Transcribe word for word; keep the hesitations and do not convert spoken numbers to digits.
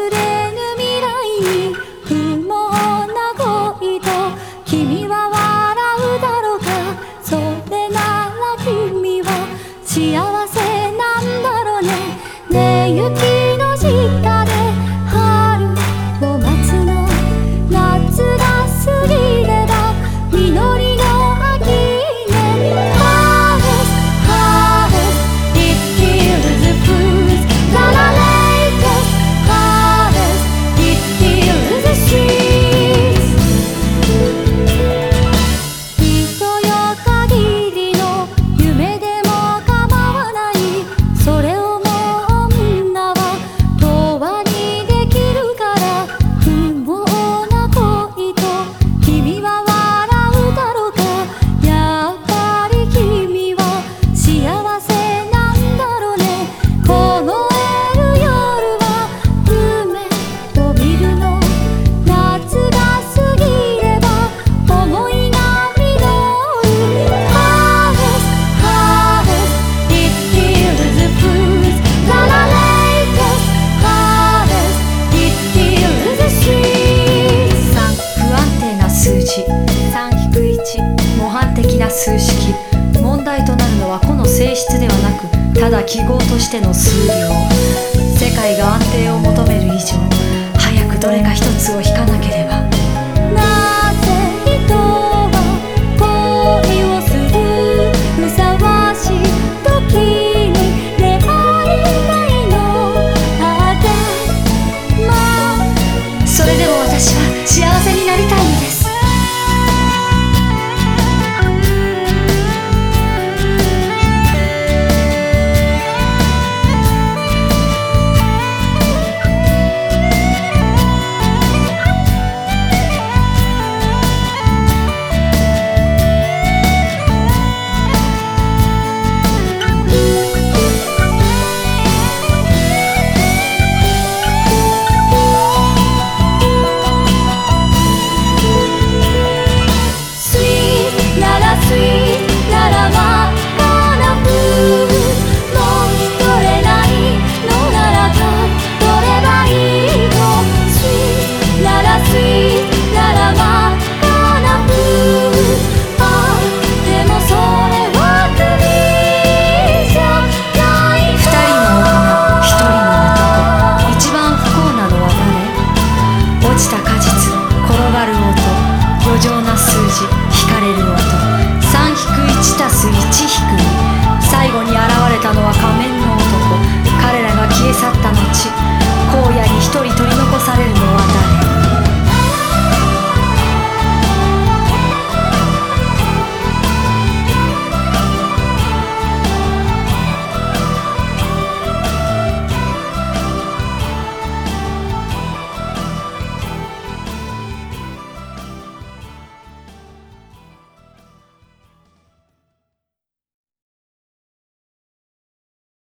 れぬ未来に不毛な恋と君は笑うだろうか。それなら君は幸せなんだろうね。ねえ雪の下で春を待つの。夏が過ぎれば実りの秋ね。 Harvest, harvest, it kills the fruits. La la latest harvest, it kills the streets. 人よ限りの夢でも構わない。それをもう女は永遠にできるから。不毛な恋と君は笑うだろうか。やっぱり君は幸せなんだろうね。凍える夜は夢を見るの。夏が過ぎれば思いが実る。Harvest, harvest, it kills the fruits. La la latest harvest, it kills the streets. さん不安定な数字、さん引くいち模範的な数式。問題となるのはこの性質ではなく、ただ記号としての数量。世界が安定を求める以上、早くどれか一つを引かなければ。